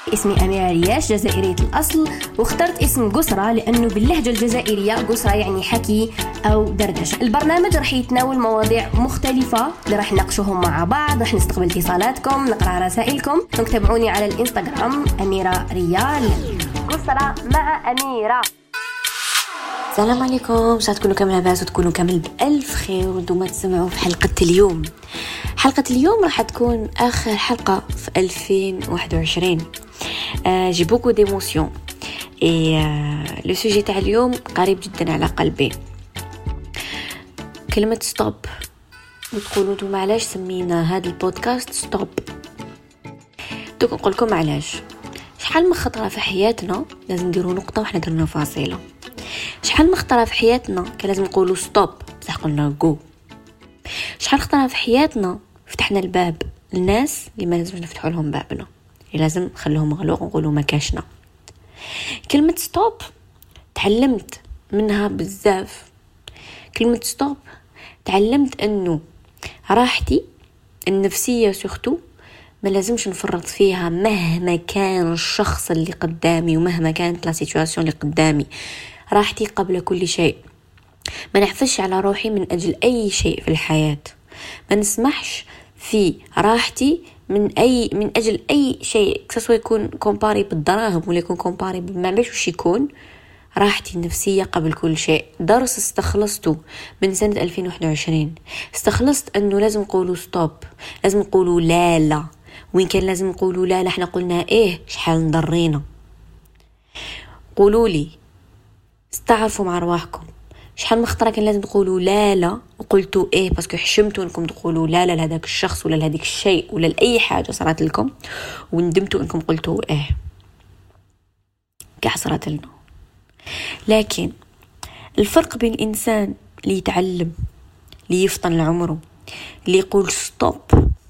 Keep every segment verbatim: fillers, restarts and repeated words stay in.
اسمي أميرة رياش، جزائرية الأصل، واخترت اسم قسرة لأنه باللهجة الجزائرية قسرة يعني حكي أو دردشة. البرنامج رح يتناول مواضيع مختلفة اللي رح نناقشوهم مع بعض، رح نستقبل اتصالاتكم، نقرأ رسائلكم. تابعوني على الإنستغرام أميرة ريال. قسرة مع أميرة. السلام عليكم، ان شاء الله تكونوا كامل لاباس وتكونوا كامل بألف خير. وانتم تسمعوا في حلقة اليوم. حلقة اليوم راح تكون آخر حلقة في ألفين وواحد وعشرين. آه جي بوكو ديموسيون اي آه لو سوجي تاع اليوم قريب جدا على قلبي. كلمة ستوب. وتقولوا انتم علاش سمينا هذا البودكاست ستوب؟ دوك نقول لكم علاش. شحال من خطرة في حياتنا لازم نديروا نقطة وحنا درنا فاصلة. شحال مخطرة في حياتنا كان لازم نقولوا ستوب بصح قلنا جو. شحال خطرة في حياتنا فتحنا الباب للناس اللي ما لازمش نفتحوا لهم بابنا، اللي لازم نخلوهم مغلوق ونقولوا ما كاشنا. كلمة ستوب تعلمت منها بزاف. كلمة ستوب تعلمت انه راحتي النفسية سورتو ما لازمش نفرط فيها مهما كان الشخص اللي قدامي ومهما كانت لا سيتواسيون اللي قدامي. راحتي قبل كل شيء. ما نحفظش على روحي من أجل أي شيء في الحياة. ما نسمحش في راحتي من أي من أجل أي شيء، سواء يكون كومباري بالدراهم ولا يكون كومباري بالمعبش وش يكون. راحتي النفسية قبل كل شيء. درس استخلصته من سنة ألفين وواحد وعشرين. استخلصت أنه لازم نقولوا ستوب، لازم نقولوا لا لا. وين كان لازم نقولوا لا لا احنا قلنا ايه شحال نضرينا. قولوا لي استعرفوا مع رواحكم شحال مخطرة كان لازم تقولوا لا لا وقلتوا ايه باسكو حشمتوا انكم تقولوا لا لا لهذاك الشخص ولا لهذيك الشيء ولا لأي حاجة صارت لكم، وندمتوا انكم قلتوا ايه. كاع صارت لنا. لكن الفرق بين الانسان اللي يتعلم، اللي يفطن لعمره، اللي يقول ستوب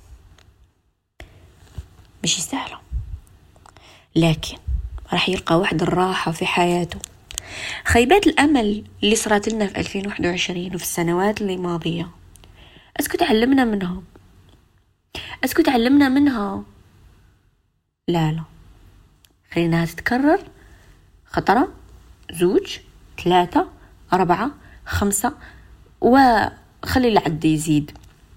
مش سهله، لكن راح يلقى واحد الراحه في حياته. خيبات الامل اللي صارت لنا في ألفين وواحد وعشرين وفي السنوات اللي ماضيه، اسكو تعلمنا منها؟ اسكو تعلمنا منها؟ لا لا، خليناها تتكرر خطره، زوج، ثلاثة، أربعة، خمسة، وخلي العد يزيد.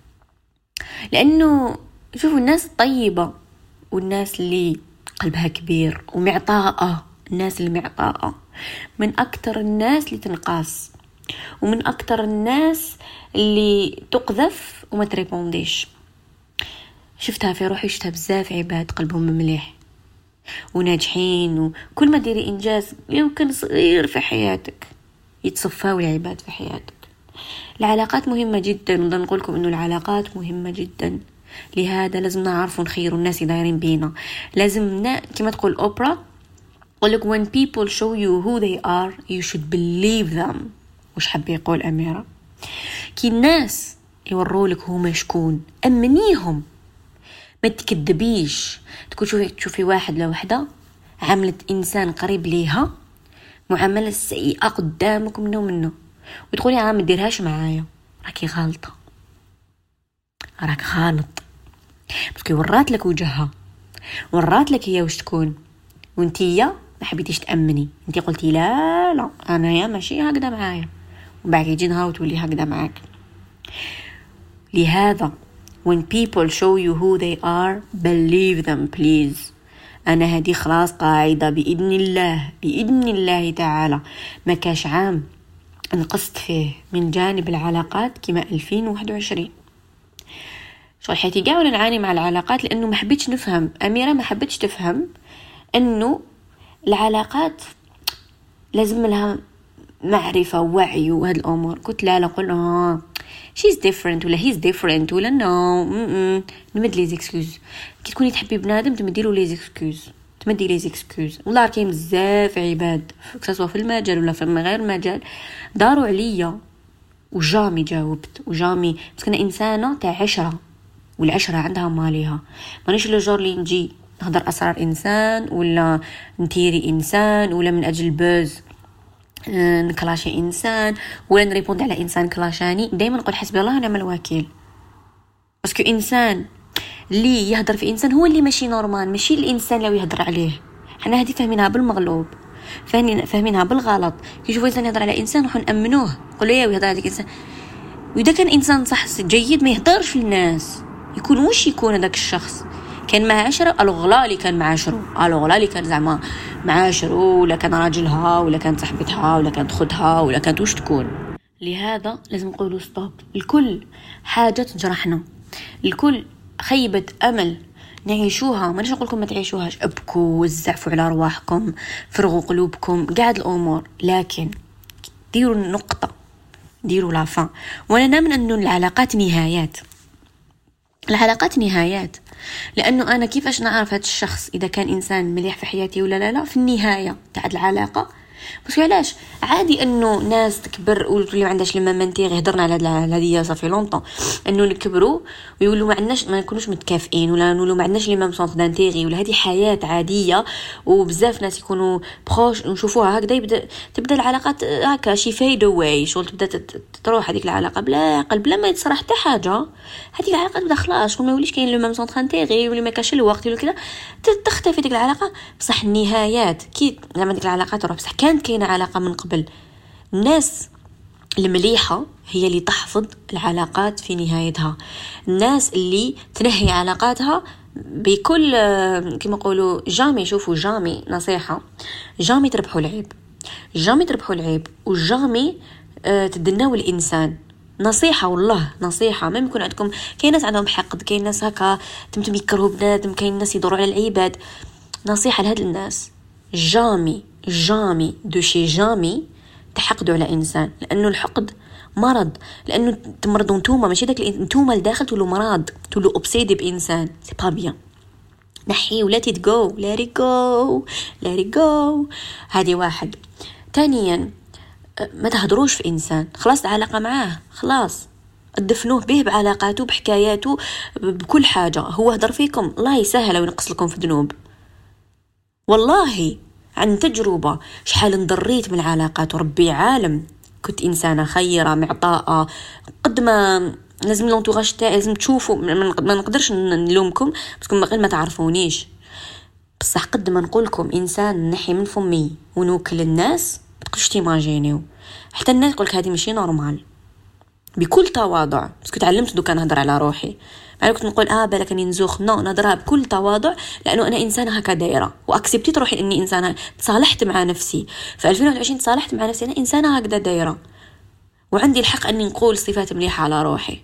لأنه شوفوا الناس الطيبة والناس اللي قلبها كبير ومعطاءة، الناس اللي معطاءة من أكتر الناس اللي تنقاس، ومن أكتر الناس اللي تقذف وما تريبونديش. شفتها في روحي، شفتها بزاف عباد قلبهم مليح وناجحين، وكل ما ديري إنجاز لو كان صغير في حياتك يتصفاوا العباد في حياتك. العلاقات مهمة جدا، ونضل نقولكم إنه العلاقات مهمة جدا. لهذا لازم نعرفوا نخيروا الناس اللي دايرين بينا. لازم نا... كما تقول أوبرا قولك when people show you who they are you should believe them. وش حب يقول أميرة؟ كي الناس يورولك هما شكون أمنيهم، ما تكذبيش. تكون شوفي تشوفي واحد لوحدة عملت إنسان قريب ليها معاملة سيئة قدامك منه منه وتقولي عام مديرهاش معايا، راكي غالطة، راك غالط. بس كي ورات لك وجهها، ورات لك هي وش تكون، وانتيا ما حبيتيش تأمني، انتي قلتي لا لا أنا يا ماشي هكذا معايا، وبعد يجي نهار وتولي هكذا معاك. لهذا when people show you who they are believe them please. أنا هذه خلاص قاعدة بإذن الله، بإذن الله تعالى. ما كاش عام نقصت فيه من جانب العلاقات كما ألفين وواحد وعشرين. شو حياتي قاعدة ولا نعاني مع العلاقات، لأنه ما حبيتش نفهم. أميرة ما حبيتش تفهم أنه العلاقات لازم لها معرفة ووعي وهذه الأمور. قلت لا لا قلنا she's different ولا he's different ولا no نمد لي زيكسكوز. كي تكوني تحبي بنادم تمدي له لي زيكسكوز، تمدي لي زيكسكوز. والله كاين بزاف عباد سواء في المجال ولا في غير المجال داروا عليا وجامي جاوبت وجامي، بس كنا إنسانة تاع عشرة، والعشرة عندها ماليها. مانيش لجور اللي نجي نهضر أسرار إنسان ولا نتيري إنسان ولا من أجل بوز نكلاشي إنسان ولا نريبوند على إنسان كلاشاني. دايما نقول حسبي الله ونعم الوكيل. باسكو إنسان اللي يهدر في انسان هو اللي ماشي نورمال، ماشي الانسان لو يهدر عليه. حنا هذه فاهمينها بالمغلوب، فاهمين فاهمينها بالغلط. كيشوفوا انسان يهدر على انسان نروحوا نامنوه، نقولوا يا يهدر على الانسان. واذا كان انسان صح جيد ما يهدرش للناس، يكون وش يكون هذاك الشخص كان معاشره الغلا اللي كان معاشره الغلا اللي كان زعما معاشره، ولا كان راجلها ولا كانت صاحبتها ولا كانت خدها ولا كانت وش تكون. لهذا لازم نقولوا ستوب. الكل حاجه تجرحنا، الكل خيبه امل نعيشوها. ما نش نقول لكم ما تعيشوهاش، ابكوا وزعفوا على ارواحكم، فرغوا قلوبكم، قاعد الامور، لكن ديروا النقطه، ديروا لافان. وانا نامن انه العلاقات نهايات، العلاقات نهايات. لانه انا كيفاش نعرف هذا الشخص اذا كان انسان مليح في حياتي ولا لا لا؟ في النهايه تاع العلاقه. بس علاش عادي انه ناس تكبر وتولي ما عندهاش لما منتيغ. هضرنا على هذه صافي لونطون، انه نكبروا ويقولوا ما عندناش، ما نكونوش متكافئين، ولا نقولوا ما عندناش لي ميم سونس دانتيغي، ولا هذه حياه عاديه. وبزاف ناس يكونوا بروش نشوفوها هكذا، يبدا تبدا العلاقات هكا شي فايد واي، شغل تبدا تروح هذيك العلاقه بلا عقل بلا ما يتصرح حتى حاجه. هذيك العلاقه تبدا خلاص، شغل ما يوليش كاين لو ميم سونس دانتيغي، ولا ما كاش الوقت ولا كذا، تختفي ديك العلاقه. بصح النهايات كي زعما ديك العلاقه تروح. بصح كانت كاينه علاقه من قبل. الناس المليحة هي اللي تحفظ العلاقات في نهايتها، الناس اللي تنهي علاقاتها بكل كما يقولوا جامي. شوفوا جامي نصيحة، جامي تربحوا العيب، جامي تربحوا العيب، وجامي تدناو الإنسان. نصيحة والله نصيحة. ما يكون عندكم كاين ناس عندهم حقد، كاين ناس هكا تمتم يكرهوا بنادم، كاين ناس يدوروا على العباد. نصيحة لهاد الناس، جامي جامي دو شي جامي تحقدوا على انسان، لانه الحقد مرض، لانه تمرضوا نتوما، ماشي داك نتوما لداخل تولوا مرض، تولوا اوبسيدي بانسان. سي با بيان. نحي ولا تيتغو لا ري جو لا ري جو. هذه واحد. ثانيا ما تهضروش في انسان، خلاص العلاقه معاه خلاص، ادفنوه به بعلاقاته بحكاياته بكل حاجه. هو هضر فيكم الله يسهل وينقص لكم في ذنوب. والله عن تجربة شحال انضريت من العلاقات، وربي عالم كنت إنسانة خيرة معطاءة. قد ما لازم لونتوراج تاعي لازم تشوفوا، ما نقدرش نلومكم بس غير ما تعرفونيش. بصح قد ما نقولكم إنسان نحي من فمي ونوكل الناس ما تقدرش تيماجينيو. حتى الناس يقولك هذه ماشي نورمال، بكل تواضع. بس كنت علمت دوكا نهضر على روحي، يعني كنت نقول اه بالك اني نزوخ، نو نهضرها بكل تواضع، لانه انا انسانه هكا دايره، واكسبتيت روحي اني انسانه. تصالحت مع نفسي في ألفين وواحد وعشرين، تصالحت مع نفسي انا انسانه هكذا دايره، وعندي الحق اني نقول صفات مليحه على روحي.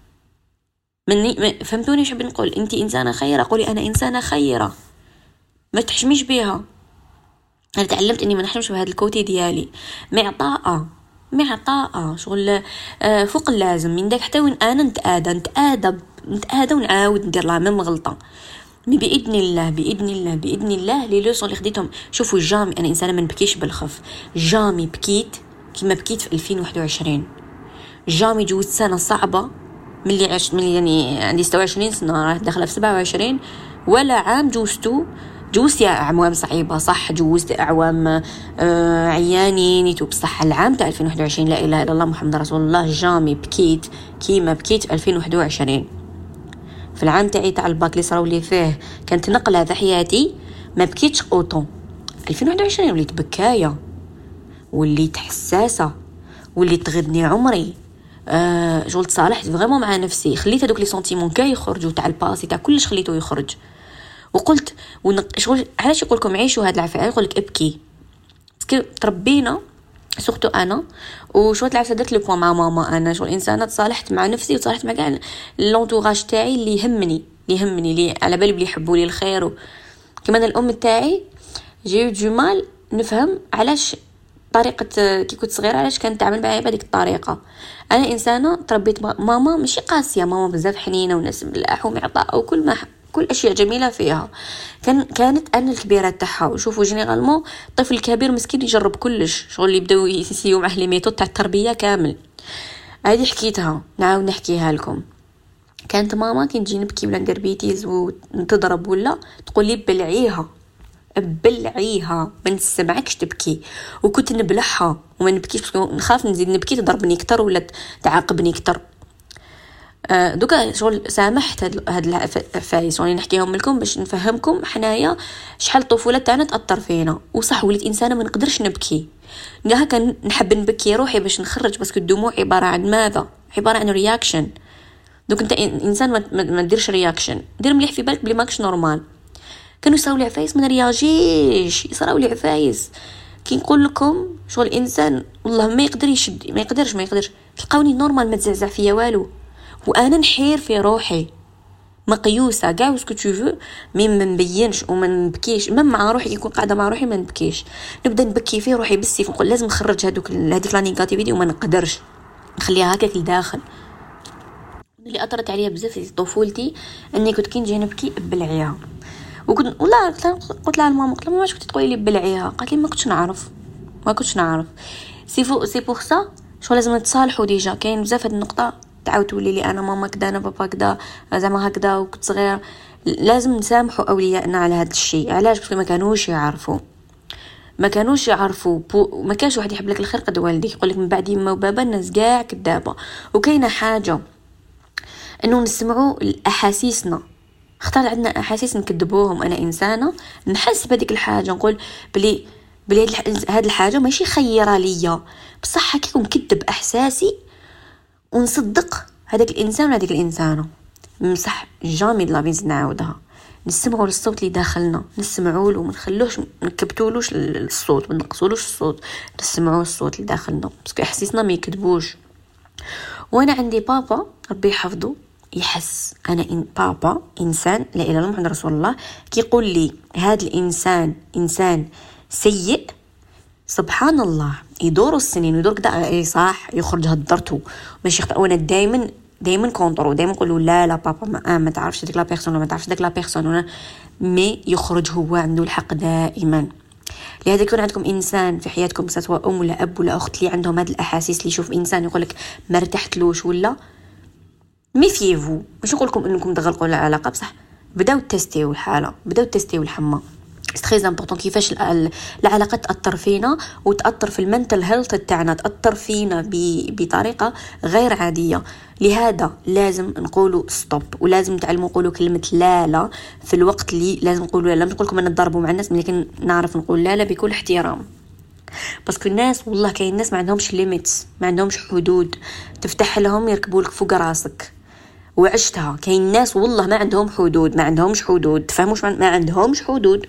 مني فهمتوني شو بنقول؟ انت انسانه خيره، قولي انا انسانه خيره، ما تحشميش بيها. انا تعلمت اني ما نحشمش بهذا الكوتي ديالي، معطاءه معطاءه شغل فوق اللازم. من داك حتى وين انا نتآدى نتآدى نتآدى ونعاود ندير لا ميم غلطه. مي باذن الله باذن الله باذن الله لي لوسون اللي خديتهم. شوفوا جامي انا انسانه ما نبكيش بالخف، جامي بكيت كما بكيت في ألفين وواحد وعشرين. جامي جوزت سنه صعبه ملي عشت، ملي يعني عندي ستة وعشرين سنه راه داخله في سبعة وعشرين، ولا عام جوزتو جوزت أعوام صعيبة صح، جوزت أعوام آه عيانين يتوب. بصح العام تاع ألفين وواحد وعشرين لا إله إلا الله محمد رسول الله، جامي بكيت كيما بكيت في ألفين وواحد وعشرين. في العام تاعي تاع الباك اللي صراو لي فيه كانت نقلة في حياتي، ما بكيتش أوطون. ألفين وواحد وعشرين وليت بكاية، وليت حساسة، وليت تغدني عمري. آه شغل تصالحت فريمون مع نفسي، خليت هذوك لي سنتيمون كاع يخرجوا، تاع الباسي تاع كلش خليته يخرج. وقلت ونق... شغل علاش يقول لكم عيشوا هاد العفايه، يقول لك ابكي باسكو تربينا سورتو انا. وشويه العفسه درت لو بوين مع ماما، انا شغل انسانه تصالحت مع نفسي وتصالحت مع كاع لونطوراج تاعي اللي يهمني اللي يهمني اللي على بالي بلي يحبوا لي الخير. و... كما انا الام تاعي جي دو مال نفهم علاش طريقه كي كنت صغيره علاش كانت تعامل معايا بهذيك الطريقه. انا انسانه تربيت ماما ماشي قاسيه، ماما بزاف حنينه وناس ملاح ومعطاء وكل ما كل اشياء جميله فيها. كان كانت انا الكبيره تاعها. وشوفوا جينيرالمون الطفل الكبير مسكين يجرب كلش، شغل اللي يبداو يسيو معاه لي ميثود تاع التربيه كامل. هذه حكيتها نعاود نحكيها لكم. كانت ماما كي نجي نبكي ولا ندير بيتيز وتضرب ولا تقول لي بلعيها بلعيها ما نسمعكش تبكي. وكنت نبلعها وما نبكيش باسكو نخاف نزيد نبكي تضربني اكثر ولا تعاقبني اكثر. أه دوكا شغل سامحت هاد هاد العفايس راني نحكيهم لكم باش نفهمكم حنايا شحال الطفوله تاعنا تاثر فينا. وصح وليت انسانه ما نقدرش نبكي، هكا نحب نبكي روحي باش نخرج، باسكو الدموع عباره عن ماذا؟ عباره عن رياكشن. دوك انت انسان ما, ما ديرش رياكشن، دير مليح في بالك بلي ماكش نورمال. كانوا يصراو لي عفايس ما نرياجيش، يصراو لي عفايس كي نقول لكم شغل الانسان والله ما يقدر يشد، ما يقدرش ما يقدرش تلقاوني نورمال ما تزعزع فيا والو، وانا نحير في روحي مقيوسه كاع وسكو تو فو، مي ما نبينش وما نبكيش. مم مع روحي يكون قاعده مع روحي ما نبكيش، نبدا نبكي في روحي بالسيف، نقول لازم نخرج هذوك هذيك لا نيجاتيفيتي وما نقدرش نخليها هكاك لداخل. اللي اثرت عليا بزاف في طفولتي اني كنت كي نجي نبكي بلعيها، وكنت والله قلت لها ماما، قلت لها ماما واش كنت تقولي لي بلعيها؟ قالت لي ما كنتش نعرف ما كنتش نعرف سي فو سي بور سا شو لازم نتصالحوا. ديجا كاين بزاف هاد النقطه تعاود تولي لي انا ماما كذا انا بابا كذا زعما هكذا وكنت صغيره، لازم نسامحوا اولياءنا على هذا الشيء. علاش؟ باسكو ما كانوش يعرفوا ما كانوش يعرفوا بو... ما كانش واحد يحب لك الخير قد والديك. يقول لك من بعد يما وبابا الناس كاع كذابه. وكاينه حاجه انه نسمعوا الاحاسيسنا، اختار عندنا احاسيس نكذبوهم. انا انسانه نحس بهذيك الحاجه، نقول بلي بلي هاد الحاجه ماشي خيره ليا، بصح هكاك نكذب احساسي ونصدق هذاك الانسان ولا هذيك الانسانه. مصح جامي لا بيز نعاودها، نسمعوا للصوت اللي داخلنا، نسمعوا له، ما نخلوش نكبتولوش الصوت، ما نقصولوش الصوت، نسمعوا الصوت اللي داخلنا باسكو احاسيسنا ما يكذبوش. وانا عندي بابا ربي يحفظه يحس انا إن بابا انسان لا اله الا الله محمد رسول الله، كيقول لي هذا الانسان انسان سيء، سبحان الله يدور السنين ويدور كذا اي صح يخرج هدرته ماشي يخطئ. وانا دائما دائما كونطرو، دائما نقول له لا لا بابا ما, آه ما تعرفش ديك لا بيرسون ما تعرفش ديك لا بيرسون، مي يخرج هو عنده الحق دائما. لهذا يكون عندكم انسان في حياتكم سواء ام ولا اب ولا اخت اللي عندهم هذه الاحاسيس، اللي يشوف انسان يقول لك ما ارتحتلوش ولا ميفيفو، مش نقول لكم انكم تغلقوا العلاقه، بصح بداو تستيو الحاله، بداو تستيو الحمى. سي تري امبورطون كيفاش العلاقه تاثر فينا وتاثر في المنتل هيلث تاعنا، تاثر فينا بطريقه غير عاديه. لهذا لازم نقولوا ستوب، ولازم نتعلموا نقولوا كلمه لا لا في الوقت اللي لازم نقولوا لا. نقول لكم انا نضربوا مع الناس، لكن نعرف نقول لا لا بكل احترام، باسكو الناس والله كاين الناس ما عندهمش ليميتس، ما عندهمش حدود تفتح لهم يركبوا لك فوق راسك. وعشتها كاين الناس والله ما عندهم حدود، ما عندهمش حدود، تفهموش ما عندهمش حدود.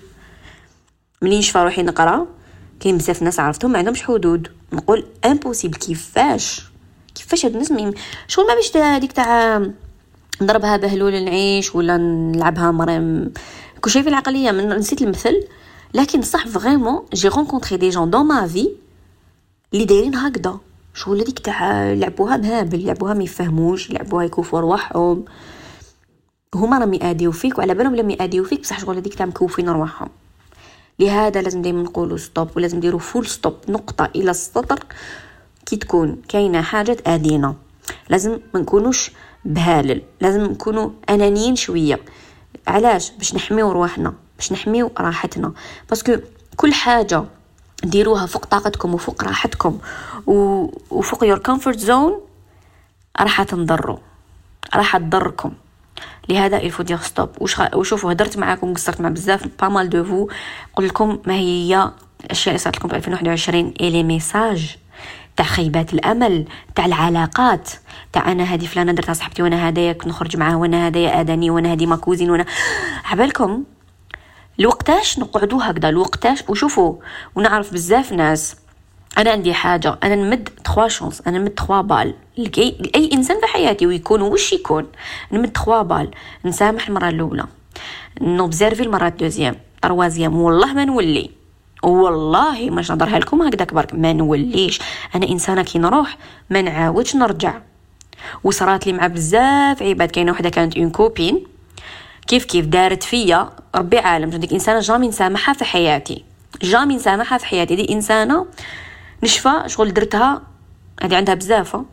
منين نشفى روحي نقرا كاين بزاف ناس عرفتهم ما عندهمش حدود، نقول امبوسيبل. كيفاش كيفاش هاد الناس مين شغل ما باش هذيك تاع نضربها بهلول نعيش ولا نلعبها مريم كل شيء في العقليه. من نسيت المثل، لكن صح فريمون جي رونكونطري دي جون دون ما في اللي دايرين هكذا شغل هذيك تاع لعبوها مهابل، لعبوها ما يفهموش، لعبوها يكوفوا رواحهم، هما راهم ياديو فيك وعلى بالهم لم ياديو فيك، بصح شغل هذيك تاع مكوفين رواحهم. لهذا لازم دائما نقولوا ستوب، ولازم نديروا فول ستوب نقطه الى السطر كي تكون كاينه حاجه تادينا. لازم ما نكونوش بهالل، لازم نكونوا انانيين شويه. علاش؟ باش نحميو رواحنا، باش نحميو راحتنا، باسكو كل حاجه ديروها فوق طاقتكم وفوق راحتكم وفوق يور كومفورت زون راح تنضروا، راح تضركم. لهذا الفو دير ستوب. وشوفوا هدرت معاكم قصرت مع بزاف با مال دو فو، قلت لكم ما هي الاشياء اللي صارت لكم في ألفين وواحد وعشرين اي لي ميساج تاع خيبات الامل، تاع العلاقات، تاع انا هذه فلانه درتها صاحبتي وانا هدايا نخرج معاه وانا هدايا اداني وانا هذه ما كوزين وانا عبالكم الوقتاش نقعدوا هكذا الوقتاش. وشوفوا ونعرف بزاف ناس، انا عندي حاجه انا نمد ثلاثة شانس، انا نمد ثلاثة بال لكي اي انسان في حياتي ويكون وش يكون، نمد ثلاثة بال. نسامح المره الاولى، نوبزيرفي المره الدوزيام طروازيام، والله ما نولي، والله ما نهضرها لكم هكذاك برك ما نوليش. انا انسانه كي نروح ما نعاودش نرجع. وصرات لي مع بزاف عباد، كاينه وحده كانت اون كوبين كيف كيف دارت فيا ربي عالم، ديك انسانه جامي نسامحها في حياتي، جامي نسامحها في حياتي. دي انسانه نشفى شغل درتها، هذه عندها بزاف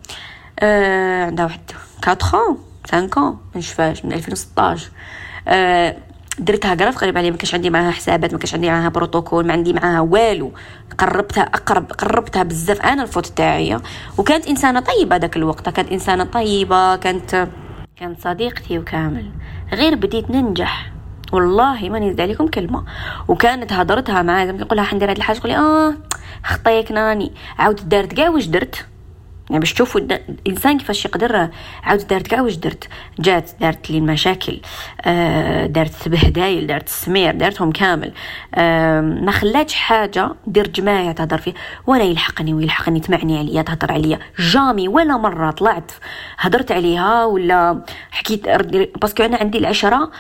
آه عندها واحد أربعة خمسة ما نشفاش من ألفين وستطاش. آه درتها قرف قريب علي، ما كانش عندي معها حسابات، ما كانش عندي معها بروتوكول، ما عندي معها والو. قربتها اقرب قربتها بزاف انا الفوت تاعي، وكانت انسانه طيبه ذاك الوقت، كانت انسانه طيبه، كانت كانت صديقتي وكامل، غير بديت ننجح والله ما نزيد عليكم كلمه، وكانت هضرتها معايا زعما نقولها حندير هاد الحاجه تقول لي اه خطيك ناني، عاود دارت كاع واش درت. يعني باش تشوفوا الانسان كيفاش يقدر، عاود دارت كاع واش درت، جات دارت لي المشاكل، آه دارت بهدايل، دارت السمير، دارتهم كامل، آه ما خلاتش حاجه دير جماعه تهضر فيه وانا يلحقني ويلحقني تمعني عليا تهضر عليا، جامي ولا مره طلعت هضرت عليها ولا حكيت، باسكو انا عندي العشره،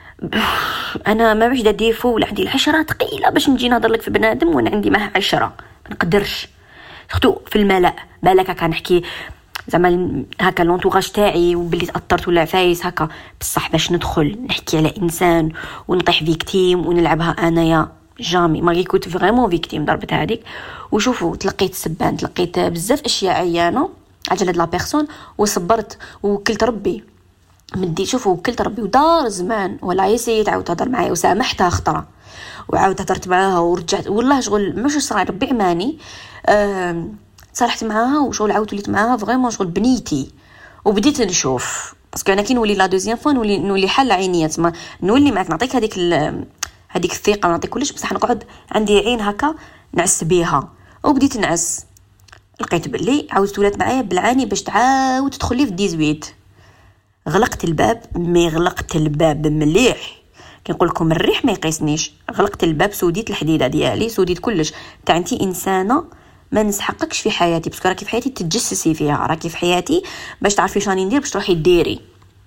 انا ما باش ديفو ولا عندي العشره ثقيله باش نجي نهضر لك في بنادم وانا عندي معاه عشره، ما نقدرش اختو في الملأ بالك هكا نحكي زعما هكا لونطوغاج تاعي وبلي تاثرت ولا عفايس هكا، بصح باش ندخل نحكي على انسان ونطيح فيكتيم ونلعبها انايا جامي، ما كنت فريمون فيكتيم ضربت هذيك. وشوفوا تلقيت سبان، تلقيت بزاف اشياء عيانه على هاد لا بيرسون، وصبرت وكلت ربي مدي، شوفوا وكلت ربي ودار زمان ولا يسيت عاود تهضر معايا وسامحتها خطره وعاود هضرت معاها ورجعت والله شغل مش صراحه ربي عماني، أه صالحت معاها وشغل عاود وليت معاها فريمون شغل بنيتي، وبديت نشوف باسكو انا كي نولي لا دوزيام فوا نولي نولي حل عينيات، ما نولي معك نعطيك هذيك هذيك الثقه ونعطيك كلش، بصح نقعد عندي عين هكا نعس بيها، وبديت نعس لقيت بلي عاود تولات معايا بالعاني باش تعاود تدخل لي في ثمانية عشر. غلقت الباب، مي غلقت الباب مليح كنقول لكم الريح ما يقيسنيش، غلقت الباب سوديت الحديده ديالي سوديت كلش تاع انتي انسانه ما نسحقكش في حياتي، باسكو راكي في حياتي تتجسسي فيها، راكي في حياتي باش تعرفي شاني ندير باش تروحي ديري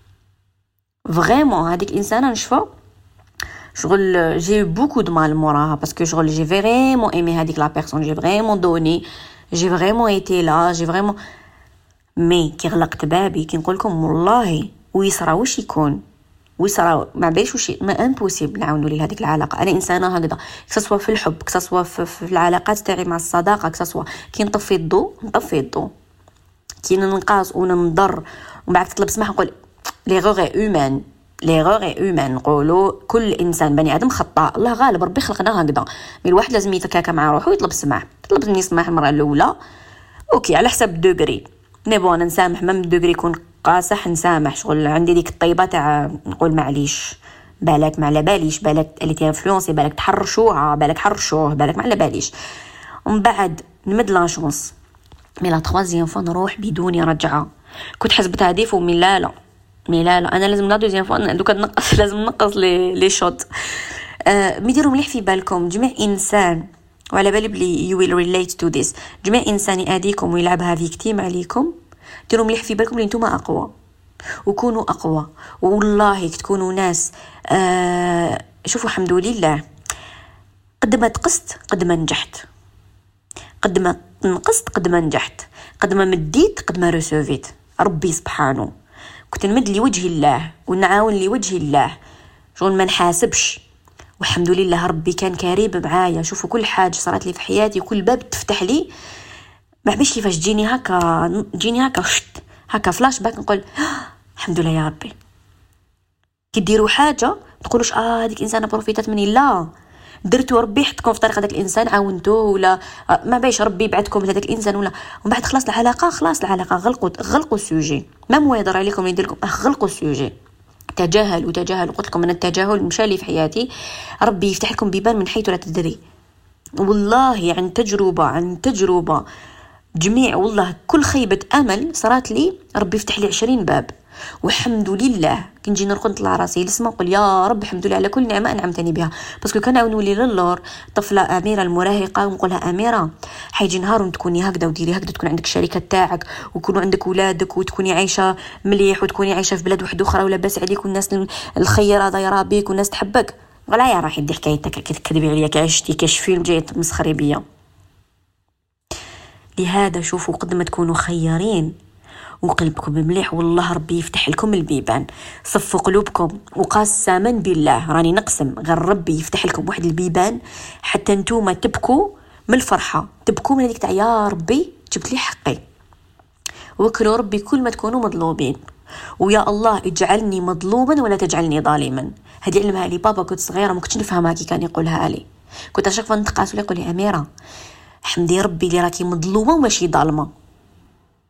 فريمون. هذيك الانسانه نشفى شغل جي بوكو دو مال موراها، باسكو شغل جي فريمون ايمي هذيك لا بيرسون، جي فريمون دوني، جي فريمون ايتي لا، جي فريمون مي كي غلقت بابي كي نقول لكم والله ويصرا واش يكون ويصرا ما بيش وشي ما امبوسيبل نعاودوا لي هذيك العلاقه. انا انسانه هكذا كسوا في الحب كسوا في, في العلاقات تاعي مع الصداقه، كسوا كي نطفي الضوء نطفي الضوء، كي ننقاص وننضر ومن بعد تطلب سماح نقول لي غوغي اومان، لي غوغي اومان نقولوا كل انسان بني ادم خطاء، الله غالب ربي خلقنا هكذا، مي الواحد لازم يتكاكا مع روحه ويطلب سماح. طلب مني سماح المره الاولى اوكي على حسب الدوغري، مي بون نسامح مام الدوغري يكون قاصح نسامح، شغل عندي ديك الطيبه تاع نقول معليش بالك ما على باليش، بالك اللي تي انفلونسي، بالك تحرشوها، بالك حرشوه، بالك ما على باليش، ومن بعد نمد لا شونس. مي لا تروازيام فوا نروح بدون رجعه، كنت حسبتها ديفو مي لا لا مي لا لا انا لازم لا دوزيام فوا دوكا نقص لازم نقص لي لي شوت. أه ميديروا مليح في بالكم جميع انسان، وعلى بالي بلي you will relate to this، جميع انسان ياديكم ويلعبها فيكتيم عليكم ديروا مليح في بالكم لي نتوما اقوى وكونوا اقوى، والله تكونوا ناس آه شوفوا الحمد لله قد ما تقصت قد ما نجحت، قد ما نقصت قد ما نجحت، قد ما مديت قد ما رسوفيت. ربي سبحانه كنت نمد لي وجه الله ونعاون لي وجه الله شغل ما نحاسبش، والحمد لله ربي كان كريم معايا. شوفوا كل حاجه صارت لي في حياتي وكل باب تفتح لي ما عبيش كيفاش تجيني هكا تجيني هكا شت هكا فلاش باك نقول الحمد لله يا ربي. كي ديروا حاجه تقولوش اه هذيك انسانه بروفيتات مني، لا درتوا ربي حطكم في طريق هذاك الانسان عاونتوه، ولا ما بايش ربي بعدكم لهذاك الانسان، ولا ومن بعد خلاص العلاقه خلاص العلاقه غلقوا غلقوا السوجي، ما مو يهضر عليكم يدير لكم غلقوا السوجي، تجاهلوا تجاهلوا. قلت لكم ان التجاهل مشى لي في حياتي، ربي يفتح لكم بيبان من حيث لا تدري، والله عن تجربه عن تجربه جميع والله كل خيبة أمل صارت لي ربي يفتح لي عشرين باب، والحمد لله كنجي نرقد نطلع راسي لسما نقول يا رب الحمد لله على كل نعمة أنعمتني بها، باسكو كان نولي للور طفلة أميرة المراهقة ونقولها أميرة حيجي نهار تكوني هكذا وديري هكذا، تكون عندك شركة تاعك ويكونوا عندك ولادك وتكوني عايشة مليح وتكوني عايشة في بلاد واحدة أخرى ولاباس عليك والناس الخيرة دايرة بيك والناس تحبك، ولا يا راحي دي حكايتك كتكذبي عليا كعشتي كاش فيلم جاي تمسخري بيا. لهذا شوفوا قد ما تكونوا خيارين وقلبكم مليح والله ربي يفتح لكم البيبان، صفوا قلوبكم وقسما بالله راني نقسم غير ربي يفتح لكم واحد البيبان حتى نتوما تبكوا من الفرحة، تبكوا من هذيك تاع يا ربي جبت لي حقي. وكلوا ربي كل ما تكونوا مظلومين، ويا الله اجعلني مظلوما ولا تجعلني ظالما. هذه علمها لي بابا كنت صغيرة ما كنتش نفهمها كي كان يقولها لي، كنت اشوف نتقاس ولا يقول لي أميرة حمدي ربي اللي راكي مظلومه وماشي ظالمه.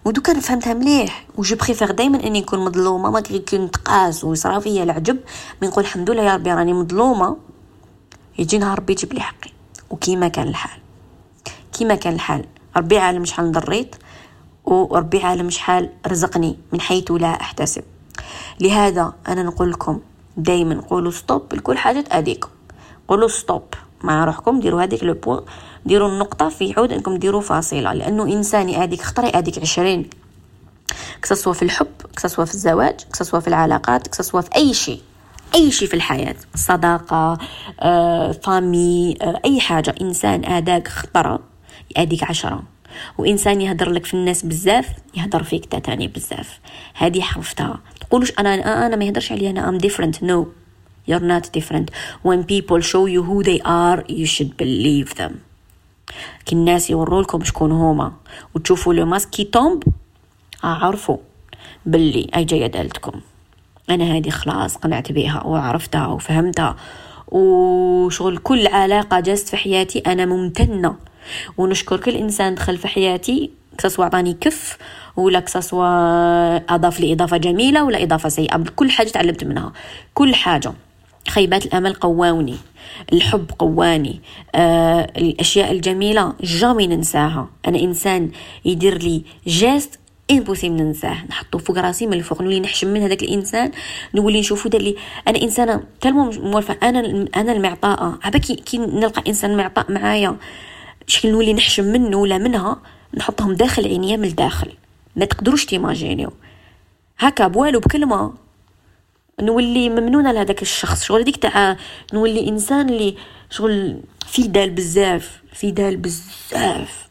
ودوكا انا فهمتها مليح. وجو بريفير دائما اني نكون مظلومه، ما كي نتقاس ويصرا فيا العجب من نقول الحمد لله يا ربي راني مظلومه، يجي نهار ربي يجيب لي حقي. وكيما كان الحال كيما كان الحال ربي عالم شحال ضريت، وربي عالم شحال رزقني من حيث لا احتسب. لهذا انا نقول لكم دائما قولوا ستوب لكل حاجه تأذيكم، قولوا ستوب مع روحكم، ديروا هذيك لو بوين، ديروا النقطه في عود انكم ديروا فاصله. لانه انسان يأذيك خطره يأذيك عشرين، كسوا في الحب، كسوا في الزواج، كسوا في العلاقات، كسوا في اي شيء اي شيء في الحياه، صداقه، آه، فامي، آه، اي حاجه. انسان آذاك خطره يأذيك عشرة، وانسان يهدر لك في الناس بزاف يهدر فيك تاني بزاف. هذه حرفتها. تقولوش انا انا ما يهدرش عليا انا ام different. no you're not different. when people show you who they are you should believe them. كي الناس يوروا لكم شكون هما وتشوفوا لو ماسك كي تومب، اعرفوا باللي اي جايه دالتكم. انا هذه خلاص قنعت بيها وعرفتها وفهمتها، وشغل كل علاقه جاست في حياتي انا ممتنه ونشكر كل انسان دخل في حياتي، كسوا عطاني كف ولا كسوا اضاف لي اضافه جميله ولا اضافه سيئه. كل حاجه تعلمت منها، كل حاجه. خيبات الامل قواوني، الحب قواني، آه، الاشياء الجميله جامي ننساها. انا انسان يدير لي جاست امبوسيبل ننساه، نحطه فوق راسي من الفوق، نولي نحشم من هذاك الانسان، نولي نشوفه دار لي انا انسانه تلمو مولفه، انا انا المعطاءه. عباكي كي نلقى انسان معطاء معايا شكل نولي نحشم منه ولا منها، نحطهم داخل عينيا من الداخل، ما تقدروش تيماجينيو هكا بوالو بكلمه نولي ممنونه لهذاك الشخص. شغل ديك تاع نولي انسان اللي شغل في دال بزاف في دال بزاف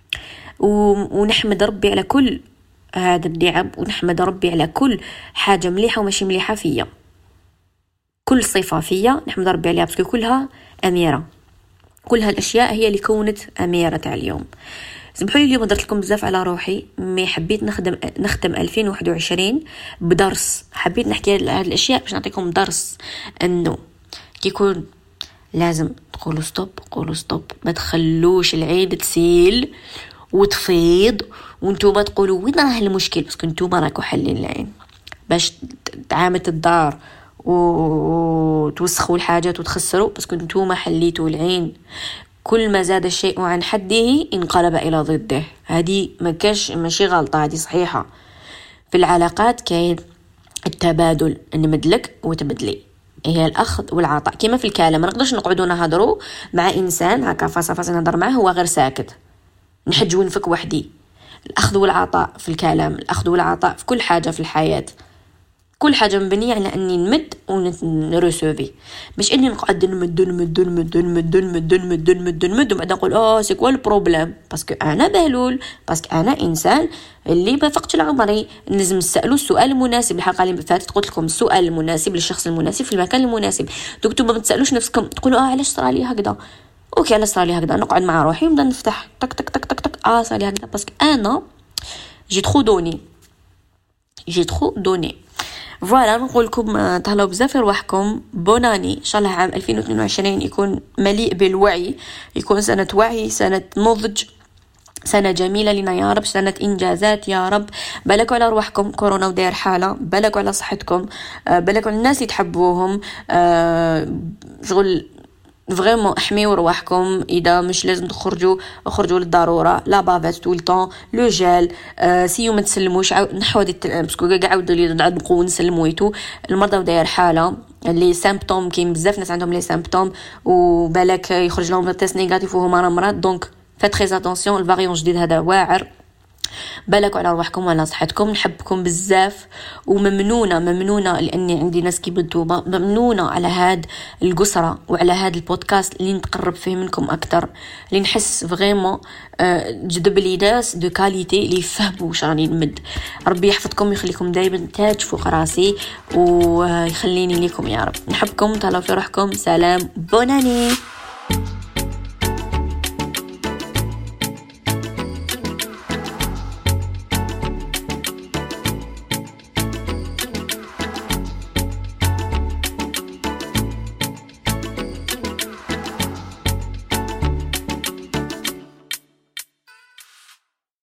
ونحمد ربي على كل هذا النعم، ونحمد ربي على كل حاجه مليحه وماشي مليحه فيا، كل صفه فيا نحمد ربي عليها، باسكو كلها اميره، كل هالاشياء هي اللي كونت اميره تاع اليوم. سمحوا لي اليوم درت لكم بزاف على روحي، مي حبيت نخدم نختم ألفين وواحد وعشرين بدرس. حبيت نحكي هذه الاشياء باش نعطيكم درس، انه كيكون لازم تقولوا ستوب، قولوا ستوب، ما تخلوش العين تسيل وتفيض وانتم تقولوا وين راه المشكل، باسكو انتم راكم حلين العين باش تعامت الدار وتوسخوا الحاجات وتخسروا، باسكو انتم حليتوا العين. كل ما زاد الشيء عن حده انقلب الى ضده. هذه ما كاش ماشي غلطه، هذه صحيحه. في العلاقات كاين التبادل، نمدلك وتبدلي، هي الاخذ والعطاء. كما في الكلام ما نقدرش نقعدوا نهضروا مع انسان هكا فاصا فاصا نهضر معاه هو غير ساكت، نحج ونفك وحدي. الاخذ والعطاء في الكلام، الاخذ والعطاء في كل حاجه في الحياه، كل حاجه مبنيه على اني نمد ونرسوفي، مش اني نقعد نمد نمد نمد نمد نمد نمد نمد نمد وبعد نقول اه سي كوا البروبليم، باسكو انا بهلول، باسكو انا انسان اللي ما فقتش العمري. لازم نسالوا السؤال المناسب. الحلقه اللي فاتت قلت لكم السؤال المناسب للشخص المناسب في المكان المناسب. دوك نتوما ما تسالوش نفسكم تقولوا اه علاش صرا لي هكذا، اوكي علاش صرا لي هكذا، نقعد مع روحي ونبدا نفتح تك تك تك تك تك اه صرا لي هكذا باسكو انا جي ترو دوني جي ترو دوني فوالا. نقول لكم تهلاو بزاف في رواحكم، بوناني ان شاء الله عام ألفين واثنين وعشرين يكون مليء بالوعي، يكون سنه وعي، سنه نضج، سنه جميله لنا يا رب، سنه انجازات يا رب. بالكوا على رواحكم، كورونا وداير حاله، بالكوا على صحتكم، بالكوا على الناس اللي تحبوهم، شغل فريمون احميوا رواحكم. اذا مش لازم تخرجوا اخرجوا للضروره، لا بافيت طول طون، لو جيل، آه سيو ما تسلموش نحو هذه باسكو كاع عاود لي نقول نسلموا ايتو. المرضى وداير حاله لي سيمبتوم، كاين بزاف ناس عندهم لي سيمبتوم وبالك يخرج لهم تيست نيجاتيف وهما مرض، دونك فات تري اتونسيون. الفاريون جديد هذا واعر، بالكوا على روحكم وعلى صحتكم. نحبكم بزاف وممنونه ممنونه لاني عندي ناس كي بنتوما، ممنونه على هاد القصره وعلى هاد البودكاست اللي نتقرب فيه منكم اكثر، اللي نحس فريمون جذب لي ناس دو كاليتي اللي يفهموا واش راني نمد. ربي يحفظكم ويخليكم دائما تاج فوق راسي ويخليني ليكم يا رب. نحبكم، تهلاو في روحكم، سلام، بوناني.